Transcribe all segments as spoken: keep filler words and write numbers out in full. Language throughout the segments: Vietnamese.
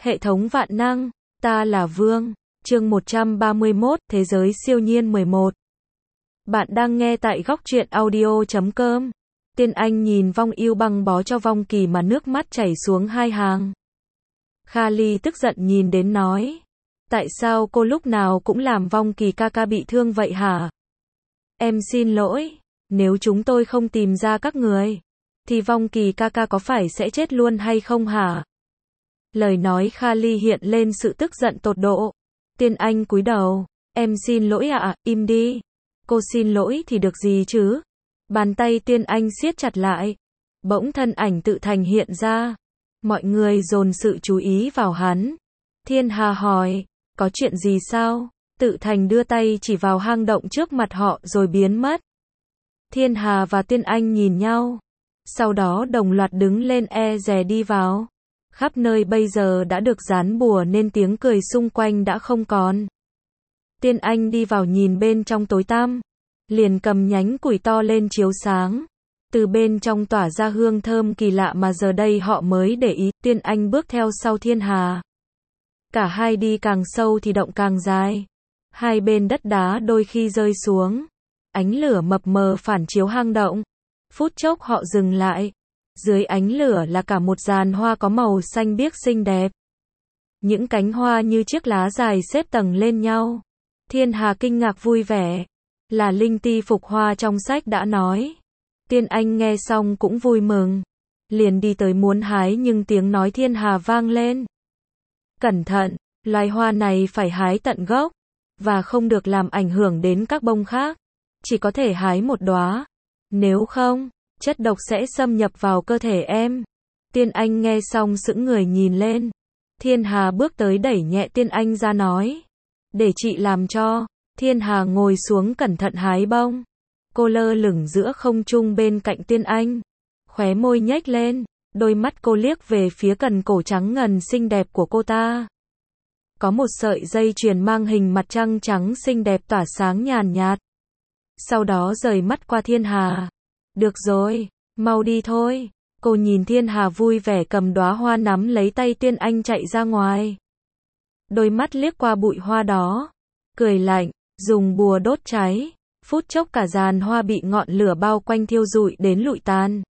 Hệ thống vạn năng, ta là Vương. Chương một trăm ba mươi mốt, Thế giới siêu nhiên mười một. Bạn đang nghe tại góc truyện audio chấm com. Tiên Anh nhìn Vong Ưu băng bó cho Vong Kỳ mà nước mắt chảy xuống hai hàng. Kha Ly tức giận nhìn đến nói. Tại sao cô lúc nào cũng làm Vong Kỳ ca ca bị thương vậy hả? Em xin lỗi, nếu chúng tôi không tìm ra các người, thì Vong Kỳ ca ca có phải sẽ chết luôn hay không hả? Lời nói Kha Ly hiện lên sự tức giận tột độ. Tiên Anh cúi đầu. Em xin lỗi ạ, à, im đi. Cô xin lỗi thì được gì chứ? Bàn tay Tiên Anh siết chặt lại. Bỗng thân ảnh Tự Thành hiện ra. Mọi người dồn sự chú ý vào hắn. Thiên Hà hỏi, có chuyện gì sao? Tự Thành đưa tay chỉ vào hang động trước mặt họ rồi biến mất. Thiên Hà và Tiên Anh nhìn nhau. Sau đó đồng loạt đứng lên e dè đi vào. Khắp nơi bây giờ đã được dán bùa nên tiếng cười xung quanh đã không còn. Tiên Anh đi vào nhìn bên trong tối tăm, liền cầm nhánh củi to lên chiếu sáng. Từ bên trong tỏa ra hương thơm kỳ lạ mà giờ đây họ mới để ý. Tiên Anh bước theo sau Thiên Hà. Cả hai đi càng sâu thì động càng dài. Hai bên đất đá đôi khi rơi xuống. Ánh lửa mập mờ phản chiếu hang động. Phút chốc họ dừng lại. Dưới ánh lửa là cả một dàn hoa có màu xanh biếc xinh đẹp. Những cánh hoa như chiếc lá dài xếp tầng lên nhau. Thiên Hà kinh ngạc vui vẻ. Là linh ti phục hoa trong sách đã nói. Tiên Anh nghe xong cũng vui mừng. Liền đi tới muốn hái nhưng tiếng nói Thiên Hà vang lên. Cẩn thận, loài hoa này phải hái tận gốc. Và không được làm ảnh hưởng đến các bông khác. Chỉ có thể hái một đóa. Nếu không, chất độc sẽ xâm nhập vào cơ thể em. Tiên Anh nghe xong sững người nhìn lên. Thiên Hà bước tới đẩy nhẹ Tiên Anh ra nói. Để chị làm cho. Thiên Hà ngồi xuống cẩn thận hái bông. Cô lơ lửng giữa không trung bên cạnh Tiên Anh. Khóe môi nhếch lên. Đôi mắt cô liếc về phía cần cổ trắng ngần xinh đẹp của cô ta. Có một sợi dây chuyền mang hình mặt trăng trắng xinh đẹp tỏa sáng nhàn nhạt. Sau đó rời mắt qua Thiên Hà. Được rồi, mau đi thôi. Cô nhìn Thiên Hà vui vẻ cầm đóa hoa nắm lấy tay Tiên Anh chạy ra ngoài. Đôi mắt liếc qua bụi hoa đó. Cười lạnh, dùng bùa đốt cháy. Phút chốc cả dàn hoa bị ngọn lửa bao quanh thiêu rụi đến lụi tàn.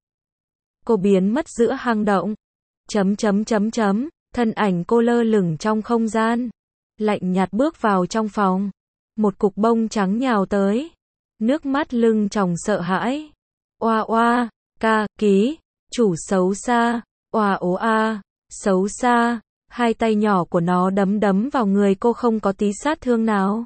Cô biến mất giữa hang động. Chấm chấm chấm chấm, thân ảnh cô lơ lửng trong không gian. Lạnh nhạt bước vào trong phòng. Một cục bông trắng nhào tới. Nước mắt lưng tròng sợ hãi. Oa oa, ca, ký, chủ xấu xa, oa ố a, xấu xa, hai tay nhỏ của nó đấm đấm vào người cô không có tí sát thương nào.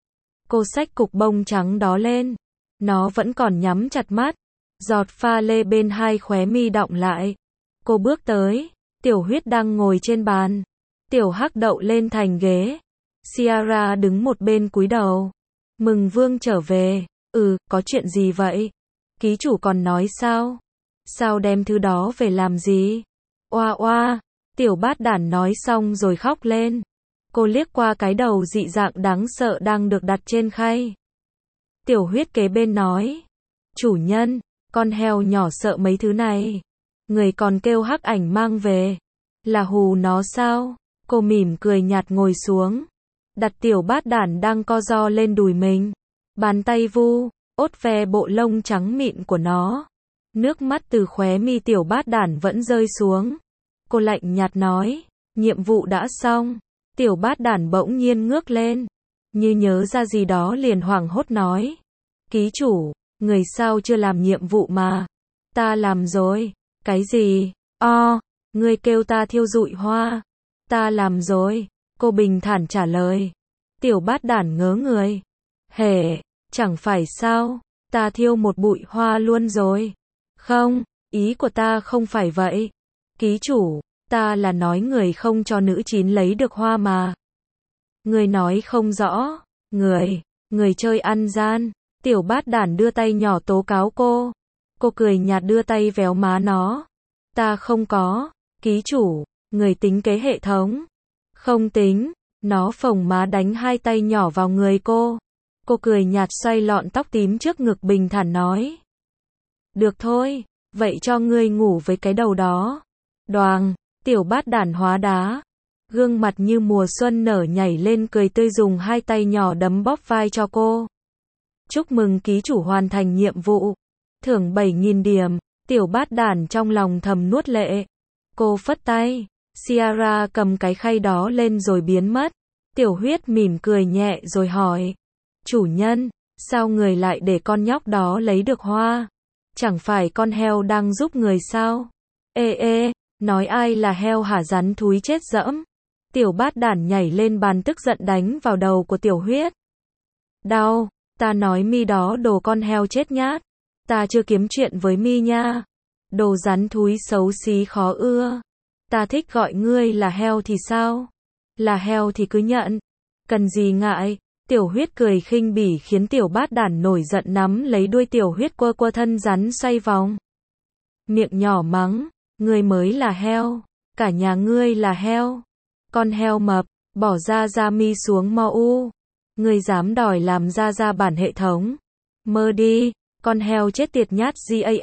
Cô xách cục bông trắng đó lên, nó vẫn còn nhắm chặt mắt, giọt pha lê bên hai khóe mi đọng lại. Cô bước tới, Tiểu Huyết đang ngồi trên bàn, Tiểu Hắc đậu lên thành ghế, Ciara đứng một bên cúi đầu. Mừng Vương trở về, ừ, có chuyện gì vậy? Ký chủ còn nói sao? Sao đem thứ đó về làm gì? Oa oa, Tiểu Bát Đản nói xong rồi khóc lên. Cô liếc qua cái đầu dị dạng đáng sợ đang được đặt trên khay. Tiểu Huyết kế bên nói. Chủ nhân, con heo nhỏ sợ mấy thứ này. Người còn kêu Hắc Ảnh mang về. Là hù nó sao? Cô mỉm cười nhạt ngồi xuống. Đặt Tiểu Bát Đản đang co ro lên đùi mình. Bàn tay vu. Ốt ve bộ lông trắng mịn của nó. Nước mắt từ khóe mi Tiểu Bát Đản vẫn rơi xuống. Cô lạnh nhạt nói, nhiệm vụ đã xong. Tiểu Bát Đản bỗng nhiên ngước lên. Như nhớ ra gì đó liền hoảng hốt nói. Ký chủ, người sao chưa làm nhiệm vụ mà. Ta làm rồi. Cái gì? O, ngươi kêu ta thiêu rụi hoa. Ta làm rồi. Cô bình thản trả lời. Tiểu Bát Đản ngớ người. Hề. Chẳng phải sao, ta thiêu một bụi hoa luôn rồi. Không, ý của ta không phải vậy. Ký chủ, ta là nói người không cho nữ chín lấy được hoa mà. Người nói không rõ, người, người chơi ăn gian. Tiểu Bát Đản đưa tay nhỏ tố cáo cô. Cô cười nhạt đưa tay véo má nó. Ta không có, ký chủ, người tính kế hệ thống. Không tính, nó phồng má đánh hai tay nhỏ vào người cô. Cô cười nhạt xoay lọn tóc tím trước ngực bình thản nói. Được thôi, vậy cho ngươi ngủ với cái đầu đó. Đoàng, Tiểu Bát Đản hóa đá. Gương mặt như mùa xuân nở nhảy lên cười tươi dùng hai tay nhỏ đấm bóp vai cho cô. Chúc mừng ký chủ hoàn thành nhiệm vụ. Thưởng bảy nghìn điểm. Tiểu bát đản trong lòng thầm nuốt lệ. Cô phất tay. Ciara cầm cái khay đó lên rồi biến mất. Tiểu Huyết mỉm cười nhẹ rồi hỏi. Chủ nhân, sao người lại để con nhóc đó lấy được hoa? Chẳng phải con heo đang giúp người sao? Ê ê, nói ai là heo hả, rắn thúi chết dẫm. Tiểu bát đản nhảy lên bàn tức giận đánh vào đầu của Tiểu Huyết. Đau, ta nói mi đó đồ con heo chết nhát. Ta chưa kiếm chuyện với mi nha. Đồ rắn thúi xấu xí khó ưa. Ta thích gọi ngươi là heo thì sao? Là heo thì cứ nhận. Cần gì ngại. Tiểu Huyết cười khinh bỉ khiến Tiểu bát đản nổi giận nắm lấy đuôi Tiểu Huyết quơ quơ thân rắn xoay vòng. Miệng nhỏ mắng. Ngươi mới là heo. Cả nhà ngươi là heo. Con heo mập. Bỏ ra ra mi xuống mau u. Ngươi dám đòi làm ra ra bản hệ thống. Mơ đi. Con heo chết tiệt nhát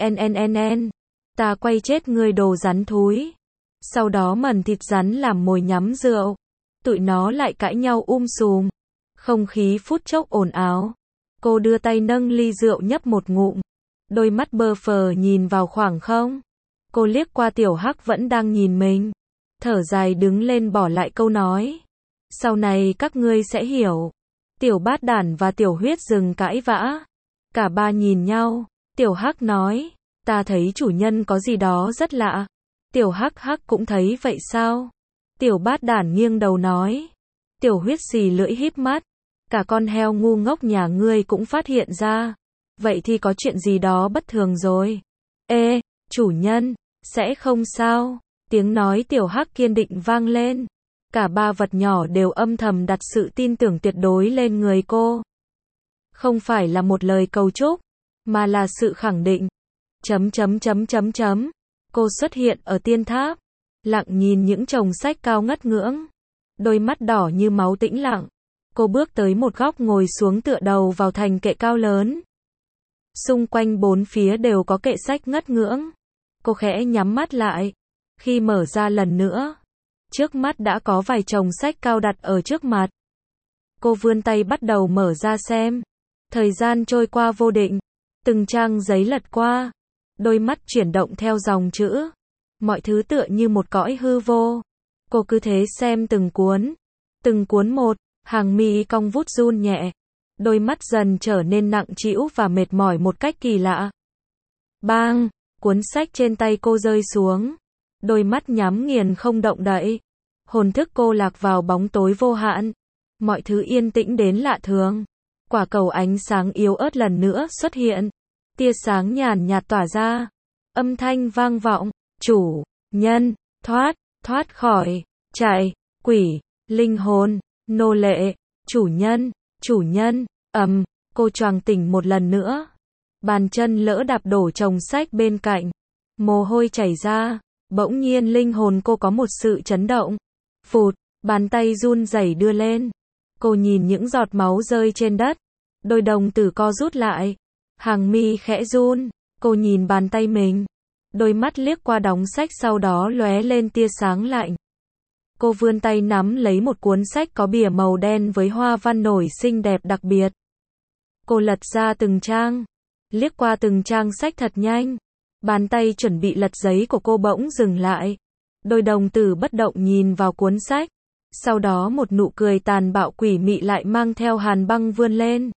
GANNNN. Ta quay chết ngươi đồ rắn thúi. Sau đó mần thịt rắn làm mồi nhắm rượu. Tụi nó lại cãi nhau um sùm. Không khí phút chốc ồn ào. Cô đưa tay nâng ly rượu nhấp một ngụm. Đôi mắt bơ phờ nhìn vào khoảng không. Cô liếc qua Tiểu Hắc vẫn đang nhìn mình. Thở dài đứng lên bỏ lại câu nói. Sau này các ngươi sẽ hiểu. Tiểu bát đản và Tiểu Huyết dừng cãi vã. Cả ba nhìn nhau. Tiểu Hắc nói. Ta thấy chủ nhân có gì đó rất lạ. Tiểu Hắc Hắc cũng thấy vậy sao? Tiểu bát đản nghiêng đầu nói. Tiểu Huyết xì lưỡi híp mắt. Cả con heo ngu ngốc nhà ngươi cũng phát hiện ra. Vậy thì có chuyện gì đó bất thường rồi. Ê, chủ nhân, sẽ không sao. Tiếng nói Tiểu Hắc kiên định vang lên. Cả ba vật nhỏ đều âm thầm đặt sự tin tưởng tuyệt đối lên người cô. Không phải là một lời cầu chúc, mà là sự khẳng định. Chấm chấm chấm chấm chấm. Cô xuất hiện ở tiên tháp. Lặng nhìn những chồng sách cao ngất ngưỡng. Đôi mắt đỏ như máu tĩnh lặng. Cô bước tới một góc ngồi xuống tựa đầu vào thành kệ cao lớn. Xung quanh bốn phía đều có kệ sách ngất ngưỡng. Cô khẽ nhắm mắt lại. Khi mở ra lần nữa, trước mắt đã có vài chồng sách cao đặt ở trước mặt. Cô vươn tay bắt đầu mở ra xem. Thời gian trôi qua vô định. Từng trang giấy lật qua. Đôi mắt chuyển động theo dòng chữ. Mọi thứ tựa như một cõi hư vô. Cô cứ thế xem từng cuốn. Từng cuốn một. Hàng mi cong vút run nhẹ. Đôi mắt dần trở nên nặng trĩu và mệt mỏi một cách kỳ lạ. Bang! Cuốn sách trên tay cô rơi xuống. Đôi mắt nhắm nghiền không động đậy. Hồn thức cô lạc vào bóng tối vô hạn. Mọi thứ yên tĩnh đến lạ thường. Quả cầu ánh sáng yếu ớt lần nữa xuất hiện. Tia sáng nhàn nhạt tỏa ra. Âm thanh vang vọng. Chủ, nhân, thoát, thoát khỏi, chạy, quỷ, linh hồn, nô lệ, chủ nhân, chủ nhân, ầm, cô choàng tỉnh một lần nữa. Bàn chân lỡ đạp đổ chồng sách bên cạnh. Mồ hôi chảy ra. Bỗng nhiên linh hồn cô có một sự chấn động. Phụt, bàn tay run rẩy đưa lên. Cô nhìn những giọt máu rơi trên đất. Đôi đồng tử co rút lại. Hàng mi khẽ run. Cô nhìn bàn tay mình. Đôi mắt liếc qua đóng sách sau đó lóe lên tia sáng lạnh. Cô vươn tay nắm lấy một cuốn sách có bìa màu đen với hoa văn nổi xinh đẹp đặc biệt. Cô lật ra từng trang. Liếc qua từng trang sách thật nhanh. Bàn tay chuẩn bị lật giấy của cô bỗng dừng lại. Đôi đồng tử bất động nhìn vào cuốn sách. Sau đó một nụ cười tàn bạo quỷ mị lại mang theo hàn băng vươn lên.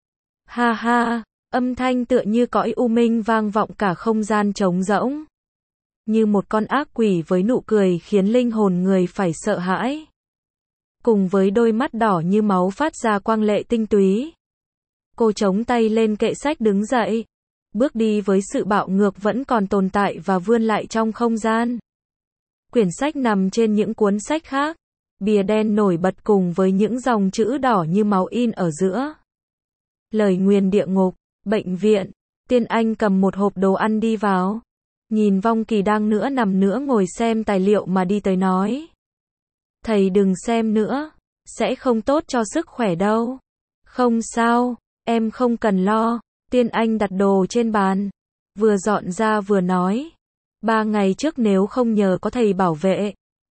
Ha ha, âm thanh tựa như cõi u minh vang vọng cả không gian trống rỗng. Như một con ác quỷ với nụ cười khiến linh hồn người phải sợ hãi. Cùng với đôi mắt đỏ như máu phát ra quang lệ tinh túy. Cô chống tay lên kệ sách đứng dậy. Bước đi với sự bạo ngược vẫn còn tồn tại và vươn lại trong không gian. Quyển sách nằm trên những cuốn sách khác. Bìa đen nổi bật cùng với những dòng chữ đỏ như máu in ở giữa. Lời nguyền địa ngục, bệnh viện. Tiên Anh cầm một hộp đồ ăn đi vào. Nhìn Vong Kỳ đang nữa nằm nữa ngồi xem tài liệu mà đi tới nói. Thầy đừng xem nữa. Sẽ không tốt cho sức khỏe đâu. Không sao, em không cần lo. Tiên Anh đặt đồ trên bàn. Vừa dọn ra vừa nói. Ba ngày trước nếu không nhờ có thầy bảo vệ.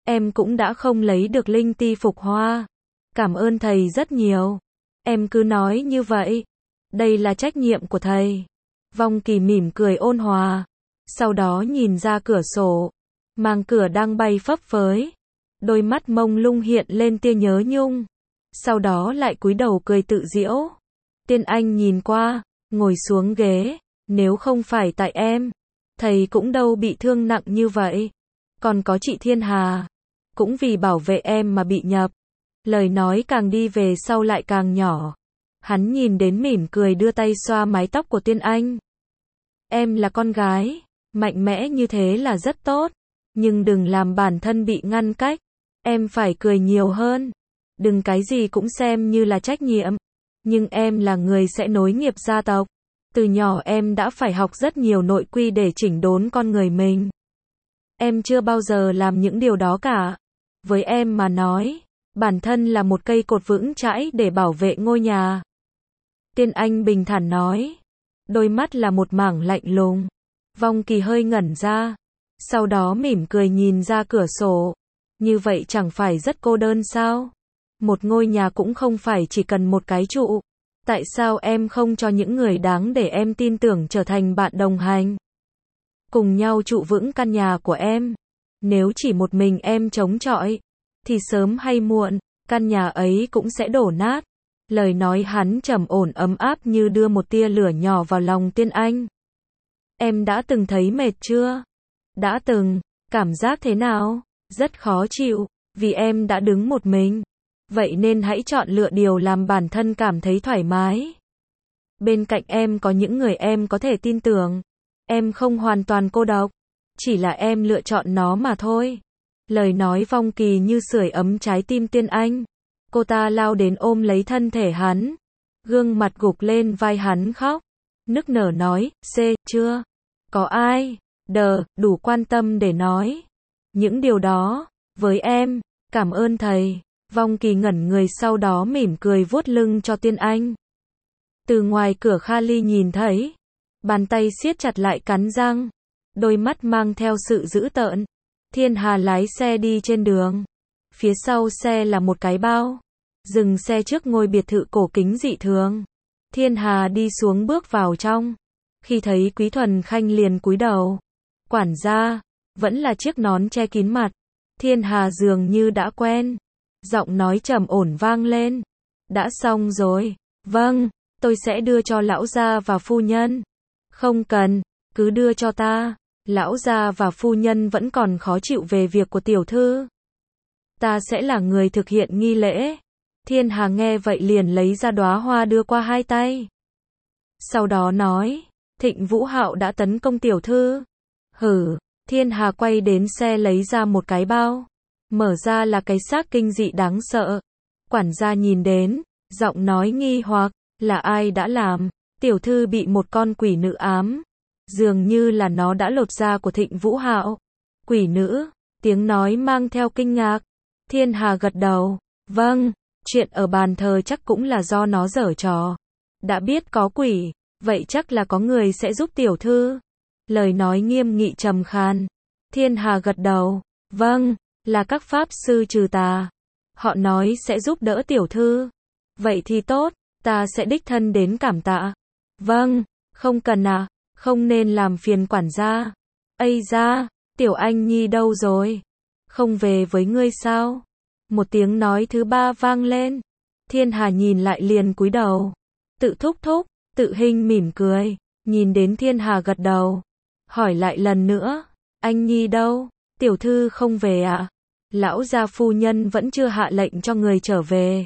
em cũng đã không lấy được linh ti phục hoa. Cảm ơn thầy rất nhiều. Em cứ nói như vậy. Đây là trách nhiệm của thầy. Vong Kỳ mỉm cười ôn hòa. Sau đó nhìn ra cửa sổ. Màng cửa đang bay phấp phới. Đôi mắt mông lung hiện lên tia nhớ nhung. Sau đó lại cúi đầu cười tự giễu. Tiên Anh nhìn qua, ngồi xuống ghế. Nếu không phải tại em, thầy cũng đâu bị thương nặng như vậy. Còn có chị Thiên Hà, cũng vì bảo vệ em mà bị nhập. Lời nói càng đi về sau lại càng nhỏ. Hắn nhìn đến mỉm cười đưa tay xoa mái tóc của Tiên Anh. Em là con gái, mạnh mẽ như thế là rất tốt. Nhưng đừng làm bản thân bị ngăn cách. Em phải cười nhiều hơn. Đừng cái gì cũng xem như là trách nhiệm. Nhưng em là người sẽ nối nghiệp gia tộc. Từ nhỏ em đã phải học rất nhiều nội quy để chỉnh đốn con người mình. Em chưa bao giờ làm những điều đó cả. Với em mà nói, bản thân là một cây cột vững chãi để bảo vệ ngôi nhà. Tiên Anh bình thản nói. Đôi mắt là một mảng lạnh lùng. Vong Kỳ hơi ngẩn ra. Sau đó mỉm cười nhìn ra cửa sổ. Như vậy chẳng phải rất cô đơn sao? Một ngôi nhà cũng không phải chỉ cần một cái trụ. Tại sao em không cho những người đáng để em tin tưởng trở thành bạn đồng hành? Cùng nhau trụ vững căn nhà của em. Nếu chỉ một mình em chống chọi, thì sớm hay muộn, căn nhà ấy cũng sẽ đổ nát. Lời nói hắn trầm ổn ấm áp như đưa một tia lửa nhỏ vào lòng Tiên Anh. Em đã từng thấy mệt chưa? Đã từng. Cảm giác thế nào? Rất khó chịu, vì em đã đứng một mình. Vậy nên hãy chọn lựa điều làm bản thân cảm thấy thoải mái. Bên cạnh em có những người em có thể tin tưởng. Em không hoàn toàn cô độc. Chỉ là em lựa chọn nó mà thôi. Lời nói Vong Kỳ như sưởi ấm trái tim Tiên Anh. Cô ta lao đến ôm lấy thân thể hắn. Gương mặt gục lên vai hắn khóc. Nức nở nói, C, chưa? Có ai? Đờ, đủ quan tâm để nói. Những điều đó, với em, cảm ơn thầy. Vong Kỳ ngẩn người sau đó mỉm cười vuốt lưng cho Tiên Anh. Từ ngoài cửa Kha-ly nhìn thấy. Bàn tay siết chặt lại cắn răng. Đôi mắt mang theo sự dữ tợn. Thiên Hà lái xe đi trên đường. Phía sau xe là một cái bao. Dừng xe trước ngôi biệt thự cổ kính dị thường. Thiên Hà đi xuống bước vào trong. Khi thấy Quý Thuần Khanh liền cúi đầu. Quản gia, vẫn là chiếc nón che kín mặt. Thiên Hà dường như đã quen. Giọng nói trầm ổn vang lên. Đã xong rồi. Vâng, tôi sẽ đưa cho lão gia và phu nhân. Không cần, cứ đưa cho ta. Lão gia và phu nhân vẫn còn khó chịu về việc của tiểu thư. Ta sẽ là người thực hiện nghi lễ. Thiên Hà nghe vậy liền lấy ra đóa hoa đưa qua hai tay. Sau đó nói, Thịnh Vũ Hạo đã tấn công tiểu thư. Hử, Thiên Hà quay đến xe lấy ra một cái bao. Mở ra là cái xác kinh dị đáng sợ. Quản gia nhìn đến, giọng nói nghi hoặc, là ai đã làm? Tiểu thư bị một con quỷ nữ ám. Dường như là nó đã lột da của Thịnh Vũ Hạo. Quỷ nữ, tiếng nói mang theo kinh ngạc. Thiên Hà gật đầu, vâng, chuyện ở bàn thờ chắc cũng là do nó giở trò. Đã biết có quỷ, vậy chắc là có người sẽ giúp tiểu thư. Lời nói nghiêm nghị trầm khan. Thiên Hà gật đầu, vâng, là các pháp sư trừ tà. Họ nói sẽ giúp đỡ tiểu thư. Vậy thì tốt, ta sẽ đích thân đến cảm tạ. Vâng, không cần à, không nên làm phiền quản gia. Ây da, Tiểu Anh Nhi đâu rồi? Không về với ngươi sao? Một tiếng nói thứ ba vang lên. Thiên Hà nhìn lại liền cúi đầu. Tự thúc thúc, Tự Hinh mỉm cười, nhìn đến Thiên Hà gật đầu. Hỏi lại lần nữa, anh Nhi đâu? Tiểu thư không về ạ? À? Lão gia phu nhân vẫn chưa hạ lệnh cho người trở về.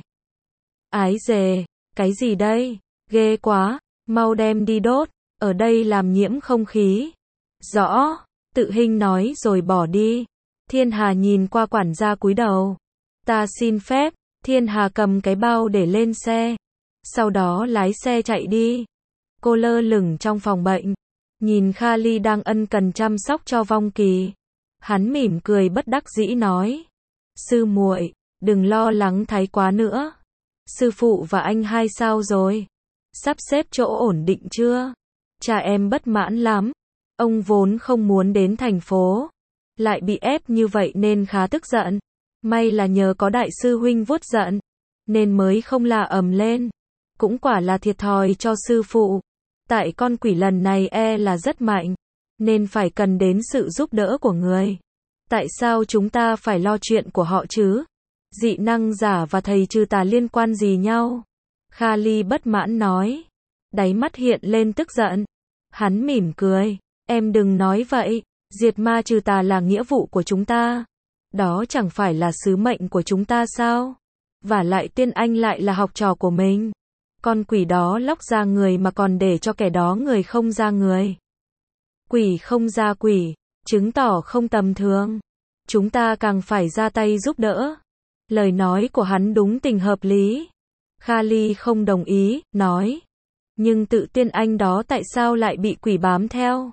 Ái dề, cái gì đây? Ghê quá, mau đem đi đốt, ở đây làm nhiễm không khí. Rõ, Tự Hinh nói rồi bỏ đi. Thiên Hà nhìn qua quản gia cúi đầu. Ta xin phép. Thiên Hà cầm cái bao để lên xe. Sau đó lái xe chạy đi. Cô lơ lửng trong phòng bệnh. Nhìn Kha-ly đang ân cần chăm sóc cho Vong Kỳ. Hắn mỉm cười bất đắc dĩ nói. Sư muội, đừng lo lắng thái quá nữa. Sư phụ và anh hai sao rồi? Sắp xếp chỗ ổn định chưa? Cha em bất mãn lắm. Ông vốn không muốn đến thành phố. lại bị ép như vậy nên khá tức giận. May là nhờ có đại sư huynh vuốt giận, nên mới không la ầm lên. Cũng quả là thiệt thòi cho sư phụ. Tại con quỷ lần này e là rất mạnh, nên phải cần đến sự giúp đỡ của người. Tại sao chúng ta phải lo chuyện của họ chứ? Dị năng giả và thầy trừ tà liên quan gì nhau? Kali bất mãn nói. Đáy mắt hiện lên tức giận. Hắn mỉm cười. Em đừng nói vậy. Diệt ma trừ tà là nghĩa vụ của chúng ta. Đó chẳng phải là sứ mệnh của chúng ta sao? Và lại Tiên Anh lại là học trò của mình. Con quỷ đó lóc ra người mà còn để cho kẻ đó người không ra người. Quỷ không ra quỷ, chứng tỏ không tầm thường. Chúng ta càng phải ra tay giúp đỡ. Lời nói của hắn đúng tình hợp lý. Kali không đồng ý, nói. Nhưng tự Tiên Anh đó tại sao lại bị quỷ bám theo?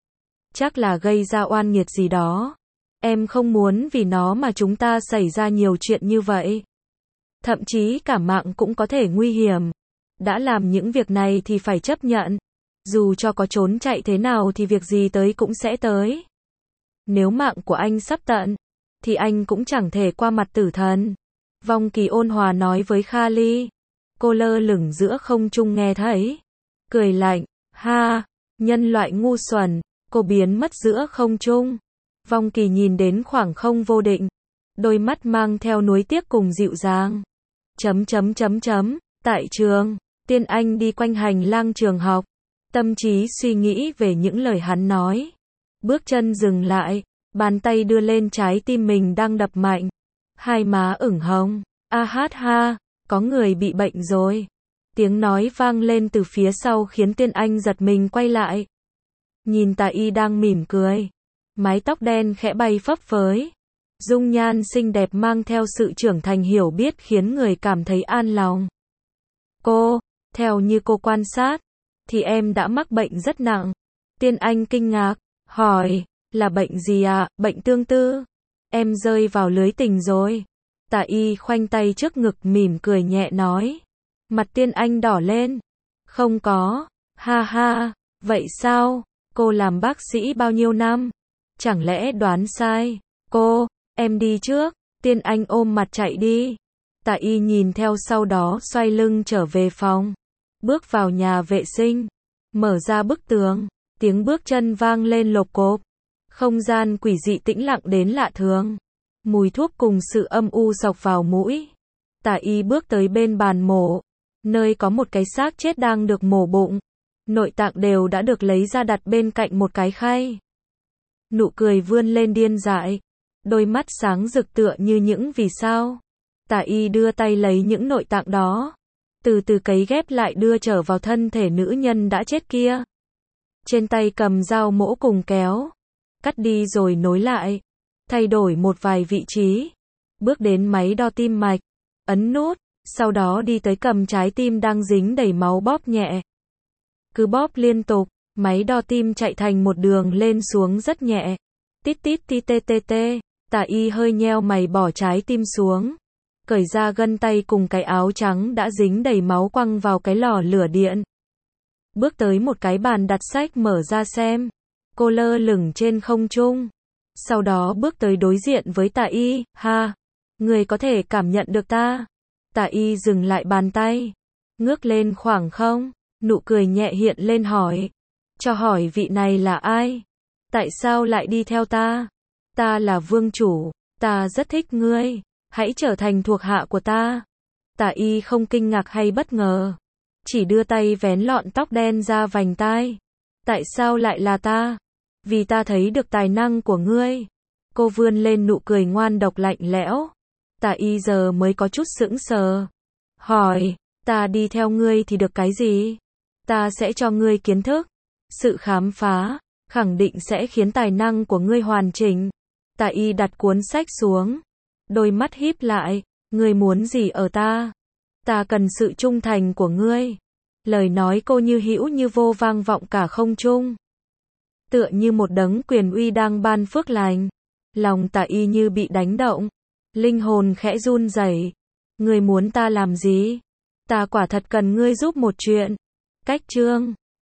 Chắc là gây ra oan nghiệt gì đó. Em không muốn vì nó mà chúng ta xảy ra nhiều chuyện như vậy. Thậm chí cả mạng cũng có thể nguy hiểm. Đã làm những việc này thì phải chấp nhận. Dù cho có trốn chạy thế nào thì việc gì tới cũng sẽ tới. Nếu mạng của anh sắp tận, thì anh cũng chẳng thể qua mặt tử thần. Vong Kỳ ôn hòa nói với Kali. Cô lơ lửng giữa không trung nghe thấy. Cười lạnh, ha, nhân loại ngu xuẩn, cô biến mất giữa không trung. Vong Kỳ nhìn đến khoảng không vô định. Đôi mắt mang theo nuối tiếc cùng dịu dàng. Chấm chấm chấm chấm, tại trường, Tiên Anh đi quanh hành lang trường học. Tâm trí suy nghĩ về những lời hắn nói. Bước chân dừng lại, bàn tay đưa lên trái tim mình đang đập mạnh. Hai má ửng hồng. A hát ha, có người bị bệnh rồi. Tiếng nói vang lên từ phía sau khiến Tiên Anh giật mình quay lại. Nhìn Tà Y đang mỉm cười. Mái tóc đen khẽ bay phấp phới. Dung nhan xinh đẹp mang theo sự trưởng thành hiểu biết khiến người cảm thấy an lòng. Cô, theo như cô quan sát, thì em đã mắc bệnh rất nặng. Tiên Anh kinh ngạc, hỏi, là bệnh gì ạ? À? Bệnh tương tư. Em rơi vào lưới tình rồi. Tà Y khoanh tay trước ngực mỉm cười nhẹ nói. Mặt Tiên Anh đỏ lên. Không có, ha ha, vậy sao? Cô làm bác sĩ bao nhiêu năm? Chẳng lẽ đoán sai? Cô, em đi trước. Tiên Anh ôm mặt chạy đi. Tà Y nhìn theo sau đó xoay lưng trở về phòng. Bước vào nhà vệ sinh. Mở ra bức tường. Tiếng bước chân vang lên lộp cộp. Không gian quỷ dị tĩnh lặng đến lạ thường. Mùi thuốc cùng sự âm u xộc vào mũi. Tà Y bước tới bên bàn mổ. Nơi có một cái xác chết đang được mổ bụng. Nội tạng đều đã được lấy ra đặt bên cạnh một cái khay. Nụ cười vươn lên điên dại. Đôi mắt sáng rực tựa như những vì sao. Tà Y đưa tay lấy những nội tạng đó. Từ từ cấy ghép lại đưa trở vào thân thể nữ nhân đã chết kia. Trên tay cầm dao mổ cùng kéo. Cắt đi rồi nối lại. Thay đổi một vài vị trí. Bước đến máy đo tim mạch. Ấn nút. Sau đó đi tới cầm trái tim đang dính đầy máu bóp nhẹ. Cứ bóp liên tục. Máy đo tim chạy thành một đường lên xuống rất nhẹ. Tít tít ti tê tê tê. Tà Y hơi nheo mày bỏ trái tim xuống. Cởi ra gân tay cùng cái áo trắng đã dính đầy máu quăng vào cái lò lửa điện. Bước tới một cái bàn đặt sách mở ra xem. Cô lơ lửng trên không trung. Sau đó bước tới đối diện với Tà Y. Ha, người có thể cảm nhận được ta. Tà Y dừng lại bàn tay. Ngước lên khoảng không. Nụ cười nhẹ hiện lên hỏi. Cho hỏi vị này là ai? Tại sao lại đi theo ta? Ta là vương chủ. Ta rất thích ngươi. Hãy trở thành thuộc hạ của ta. Tà Y không kinh ngạc hay bất ngờ. Chỉ đưa tay vén lọn tóc đen ra vành tai. Tại sao lại là ta? Vì ta thấy được tài năng của ngươi. Cô vươn lên nụ cười ngoan độc lạnh lẽo. Tà Y giờ mới có chút sững sờ. Hỏi, ta đi theo ngươi thì được cái gì? Ta sẽ cho ngươi kiến thức. Sự khám phá, khẳng định sẽ khiến tài năng của ngươi hoàn chỉnh. Tà Y đặt cuốn sách xuống. Đôi mắt híp lại. Ngươi muốn gì ở ta? Ta cần sự trung thành của ngươi. Lời nói cô như hữu như vô vang vọng cả không trung. Tựa như một đấng quyền uy đang ban phước lành. Lòng Tà Y như bị đánh động. Linh hồn khẽ run rẩy. Ngươi muốn ta làm gì? Ta quả thật cần ngươi giúp một chuyện. Cách chương